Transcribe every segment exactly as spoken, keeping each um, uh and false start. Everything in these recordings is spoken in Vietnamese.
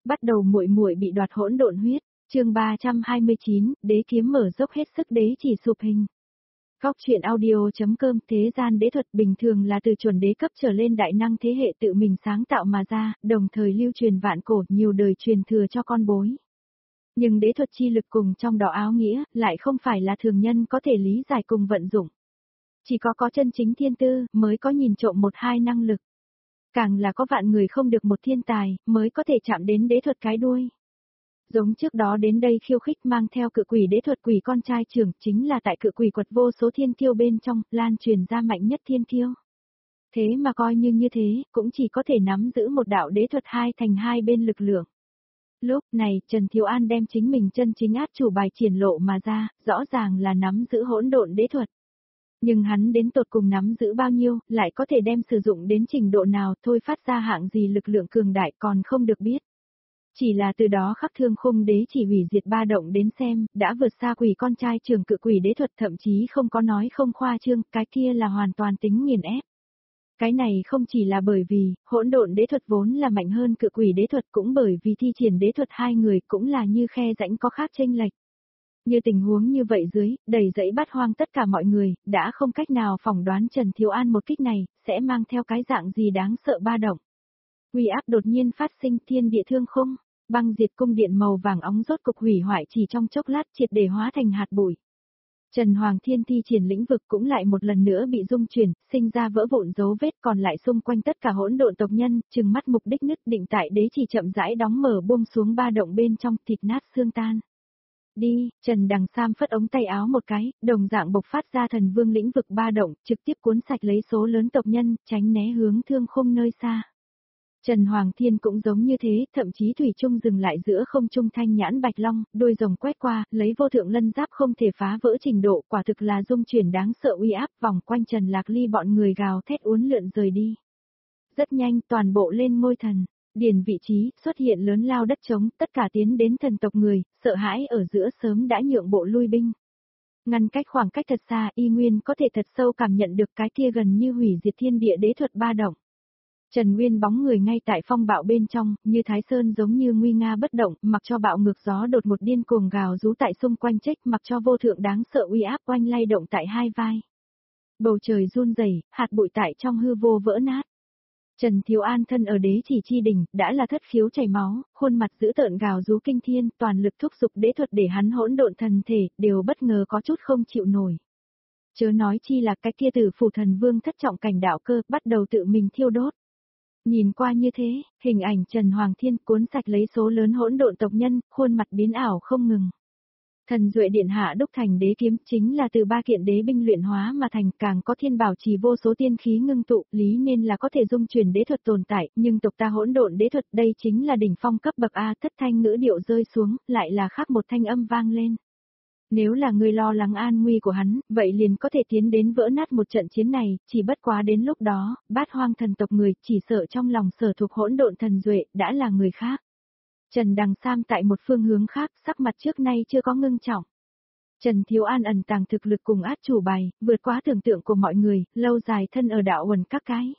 Bắt đầu muội muội bị đoạt hỗn độn huyết, chương ba trăm hai mươi chín, đế kiếm mở dốc hết sức đế chỉ sụp hình. Góc truyện audio.com thế gian đế thuật bình thường là từ chuẩn đế cấp trở lên đại năng thế hệ tự mình sáng tạo mà ra, đồng thời lưu truyền vạn cổ nhiều đời truyền thừa cho con bối. Nhưng đế thuật chi lực cùng trong đó áo nghĩa lại không phải là thường nhân có thể lý giải cùng vận dụng. Chỉ có có chân chính thiên tư mới có nhìn trộm một hai năng lực. Càng là có vạn người không được một thiên tài mới có thể chạm đến đế thuật cái đuôi. Giống trước đó đến đây khiêu khích mang theo cự quỷ đế thuật quỷ con trai trưởng chính là tại cự quỷ quật vô số thiên kiêu bên trong lan truyền ra mạnh nhất thiên kiêu. Thế mà coi như như thế cũng chỉ có thể nắm giữ một đạo đế thuật hai thành hai bên lực lượng. Lúc này Trần Thiếu An đem chính mình chân chính át chủ bài triển lộ mà ra, rõ ràng là nắm giữ hỗn độn đế thuật. Nhưng hắn đến tột cùng nắm giữ bao nhiêu, lại có thể đem sử dụng đến trình độ nào thôi phát ra hạng gì lực lượng cường đại còn không được biết. Chỉ là từ đó khắc thương khung đế chỉ hủy diệt ba động đến xem, đã vượt xa quỷ con trai trường cự quỷ đế thuật thậm chí không có nói không khoa trương, cái kia là hoàn toàn tính nghiền ép. Cái này không chỉ là bởi vì, hỗn độn đế thuật vốn là mạnh hơn cự quỷ đế thuật cũng bởi vì thi triển đế thuật hai người cũng là như khe rãnh có khác chênh lệch. Như tình huống như vậy dưới, đầy dẫy bát hoang tất cả mọi người, đã không cách nào phỏng đoán Trần Thiếu An một kích này, sẽ mang theo cái dạng gì đáng sợ ba động. Uy áp đột nhiên phát sinh thiên địa thương khung, băng diệt cung điện màu vàng óng rốt cục hủy hoại chỉ trong chốc lát triệt để hóa thành hạt bụi. Trần Hoàng Thiên thi triển lĩnh vực cũng lại một lần nữa bị dung chuyển, sinh ra vỡ vụn dấu vết còn lại xung quanh tất cả hỗn độn tộc nhân, trừng mắt mục đích nứt định tại đế chỉ chậm rãi đóng mở buông xuống ba động bên trong thịt nát xương tan. Đi, Trần Đằng Sam phất ống tay áo một cái, đồng dạng bộc phát ra thần vương lĩnh vực ba động, trực tiếp cuốn sạch lấy số lớn tộc nhân, tránh né hướng thương khung nơi xa. Trần Hoàng Thiên cũng giống như thế, thậm chí thủy chung dừng lại giữa không trung thanh nhãn bạch long, đôi rồng quét qua, lấy vô thượng lân giáp không thể phá vỡ trình độ, quả thực là dung chuyển đáng sợ uy áp vòng quanh Trần Lạc Ly bọn người gào thét uốn lượn rời đi. Rất nhanh, toàn bộ lên ngôi thần. Điền vị trí, xuất hiện lớn lao đất trống, tất cả tiến đến thần tộc người, sợ hãi ở giữa sớm đã nhượng bộ lui binh. Ngăn cách khoảng cách thật xa, y nguyên có thể thật sâu cảm nhận được cái kia gần như hủy diệt thiên địa đế thuật ba động. Trần Nguyên bóng người ngay tại phong bạo bên trong, như Thái Sơn giống như nguy nga bất động, mặc cho bạo ngược gió đột một điên cuồng gào rú tại xung quanh trách, mặc cho vô thượng đáng sợ uy áp oanh lay động tại hai vai. Bầu trời run rẩy, hạt bụi tại trong hư vô vỡ nát. Trần Thiếu An thân ở đế chỉ chi đỉnh, đã là thất khiếu chảy máu, khuôn mặt dữ tợn gào rú kinh thiên, toàn lực thúc giục đế thuật để hắn hỗn độn thần thể, đều bất ngờ có chút không chịu nổi. Chớ nói chi là cái kia tử phủ thần vương thất trọng cảnh đạo cơ, bắt đầu tự mình thiêu đốt. Nhìn qua như thế, hình ảnh Trần Hoàng Thiên cuốn sạch lấy số lớn hỗn độn tộc nhân, khuôn mặt biến ảo không ngừng. Thần Duệ Điện Hạ đúc thành đế kiếm chính là từ ba kiện đế binh luyện hóa mà thành, càng có thiên bảo trì vô số tiên khí ngưng tụ, lý nên là có thể dung chuyển đế thuật tồn tại, nhưng tộc ta hỗn độn đế thuật đây chính là đỉnh phong cấp bậc A, thất thanh ngữ điệu rơi xuống, lại là khác một thanh âm vang lên. Nếu là người lo lắng an nguy của hắn, vậy liền có thể tiến đến vỡ nát một trận chiến này, chỉ bất quá đến lúc đó, bát hoang thần tộc người chỉ sợ trong lòng sở thuộc hỗn độn thần Duệ đã là người khác. Trần Đằng Sam tại một phương hướng khác, sắc mặt trước nay chưa có ngưng trọng. Trần Thiếu An ẩn tàng thực lực cùng át chủ bài, vượt quá tưởng tượng của mọi người, lâu dài thân ở đạo uẩn các cái.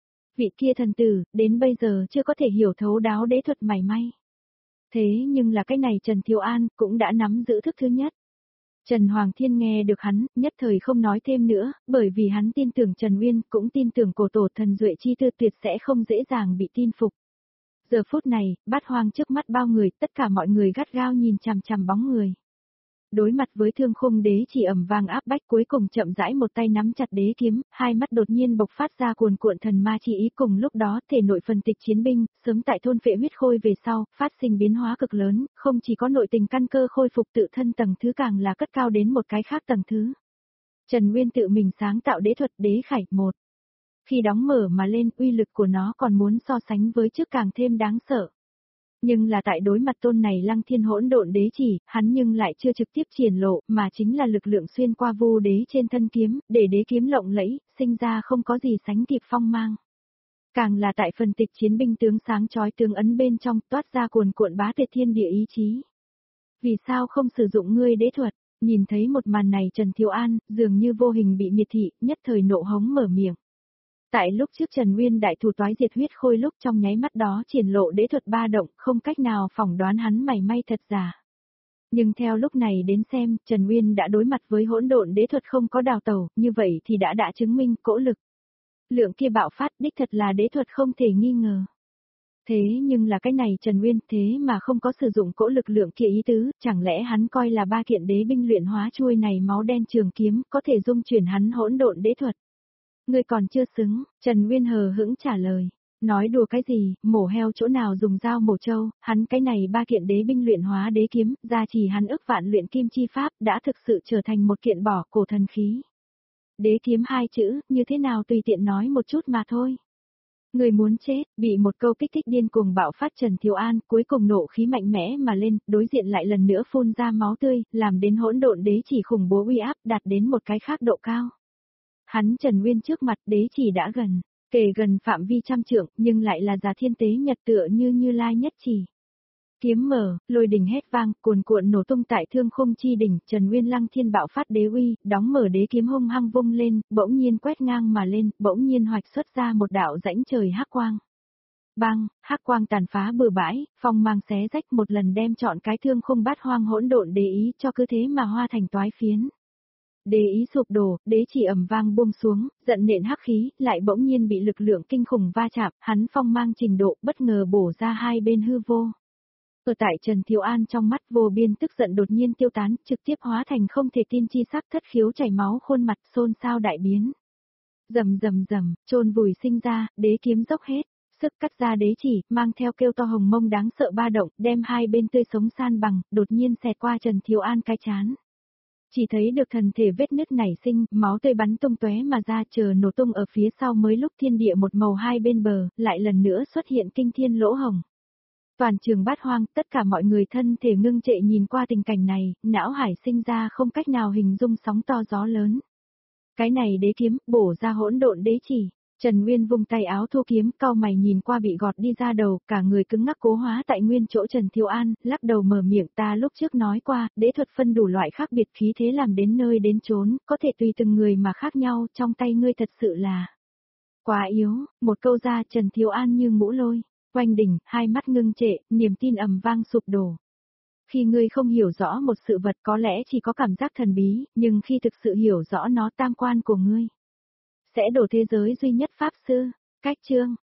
Vị kia thần tử, đến bây giờ chưa có thể hiểu thấu đáo đế thuật mảy may. Thế nhưng là cái này Trần Thiếu An cũng đã nắm giữ thức thứ nhất. Trần Hoàng Thiên nghe được hắn, nhất thời không nói thêm nữa, bởi vì hắn tin tưởng Trần Uyên, cũng tin tưởng cổ tổ thần Duệ chi tư tuyệt sẽ không dễ dàng bị tin phục. Giờ phút này, bát hoang trước mắt bao người, tất cả mọi người gắt gao nhìn chằm chằm bóng người. Đối mặt với thương khung đế chỉ ầm vang áp bách cuối cùng chậm rãi một tay nắm chặt đế kiếm, hai mắt đột nhiên bộc phát ra cuồn cuộn thần ma chi ý cùng lúc đó thể nội phần tịch chiến binh, sớm tại thôn phệ huyết khôi về sau, phát sinh biến hóa cực lớn, không chỉ có nội tình căn cơ khôi phục tự thân tầng thứ càng là cất cao đến một cái khác tầng thứ. Trần Nguyên tự mình sáng tạo đế thuật đế khải một. Khi đóng mở mà lên uy lực của nó còn muốn so sánh với trước càng thêm đáng sợ. Nhưng là tại đối mặt tôn này lăng thiên hỗn độn đế chỉ, hắn nhưng lại chưa trực tiếp triển lộ, mà chính là lực lượng xuyên qua vu đế trên thân kiếm, để đế kiếm lộng lẫy, sinh ra không có gì sánh kịp phong mang. Càng là tại phần tịch chiến binh tướng sáng chói tướng ấn bên trong toát ra cuồn cuộn bá tuyệt thiên địa ý chí. Vì sao không sử dụng ngươi đế thuật? Nhìn thấy một màn này Trần Thiếu An, dường như vô hình bị miệt thị, nhất thời nộ hống mở miệng. Tại lúc trước Trần Nguyên đại thủ toái diệt huyết khôi lúc trong nháy mắt đó triển lộ đế thuật ba động, không cách nào phỏng đoán hắn mảy may thật giả. Nhưng theo lúc này đến xem, Trần Nguyên đã đối mặt với hỗn độn đế thuật không có đào tẩu, như vậy thì đã đã chứng minh cỗ lực. Lượng kia bạo phát đích thật là đế thuật không thể nghi ngờ. Thế nhưng là cái này Trần Nguyên thế mà không có sử dụng cỗ lực lượng kia ý tứ, chẳng lẽ hắn coi là ba kiện đế binh luyện hóa chuôi này máu đen trường kiếm có thể dung chuyển hắn hỗn độn đế thuật. Ngươi còn chưa xứng, Trần Nguyên hờ hững trả lời. Nói đùa cái gì, mổ heo chỗ nào dùng dao mổ trâu, hắn cái này ba kiện đế binh luyện hóa đế kiếm, gia trì hắn ức vạn luyện kim chi pháp đã thực sự trở thành một kiện bỏ cổ thần khí. Đế kiếm hai chữ, như thế nào tùy tiện nói một chút mà thôi. Người muốn chết, bị một câu kích thích điên cuồng bạo phát Trần Thiếu An, cuối cùng nộ khí mạnh mẽ mà lên, đối diện lại lần nữa phun ra máu tươi, làm đến hỗn độn đế chỉ khủng bố uy áp đạt đến một cái khác độ cao. Hắn Trần Nguyên trước mặt đế chỉ đã gần, kể gần phạm vi trăm trượng, nhưng lại là giả thiên tế nhật tựa như Như Lai nhất chỉ. Kiếm mở, lôi đỉnh hét vang, cuồn cuộn nổ tung tại thương khung chi đỉnh, Trần Nguyên lăng thiên bạo phát đế uy, đóng mở đế kiếm hung hăng vung lên, bỗng nhiên quét ngang mà lên, bỗng nhiên hoạch xuất ra một đạo rãnh trời hắc quang. Bang, hắc quang tàn phá bừa bãi, phong mang xé rách một lần đem trọn cái thương khung bát hoang hỗn độn đế ý cho cứ thế mà hoa thành toái phiến. Đế ý sụp đổ, đế chỉ ầm vang buông xuống, giận nện hắc khí, lại bỗng nhiên bị lực lượng kinh khủng va chạm, hắn phong mang trình độ bất ngờ bổ ra hai bên hư vô. Ở tại Trần Thiếu An trong mắt vô biên tức giận đột nhiên tiêu tán, trực tiếp hóa thành không thể tin chi sắc thất khiếu chảy máu khuôn mặt xôn xao đại biến. Rầm rầm rầm, chôn vùi sinh ra, đế kiếm dốc hết, sức cắt ra đế chỉ, mang theo kêu to hồng mông đáng sợ ba động, đem hai bên tươi sống san bằng, đột nhiên xẹt qua Trần Thiếu An cái chán. Chỉ thấy được thần thể vết nứt nảy sinh, máu tươi bắn tung tóe mà ra chờ nổ tung ở phía sau mới lúc thiên địa một màu hai bên bờ, lại lần nữa xuất hiện kinh thiên lỗ hồng. Toàn trường bát hoang, tất cả mọi người thân thể ngưng trệ nhìn qua tình cảnh này, não hải sinh ra không cách nào hình dung sóng to gió lớn. Cái này đế kiếm, bổ ra hỗn độn đế chỉ. Trần Nguyên vung tay áo thu kiếm, cau mày nhìn qua bị gọt đi ra đầu, cả người cứng ngắc cố hóa tại nguyên chỗ Trần Thiếu An, lắc đầu mở miệng ta lúc trước nói qua, đế thuật phân đủ loại khác biệt khí thế làm đến nơi đến chốn, có thể tùy từng người mà khác nhau, trong tay ngươi thật sự là quá yếu, một câu ra Trần Thiếu An như mũ lôi, quanh đỉnh, hai mắt ngưng trệ, niềm tin ầm vang sụp đổ. Khi ngươi không hiểu rõ một sự vật có lẽ chỉ có cảm giác thần bí, nhưng khi thực sự hiểu rõ nó tam quan của ngươi sẽ đổ thế giới duy nhất pháp sư. Cách chương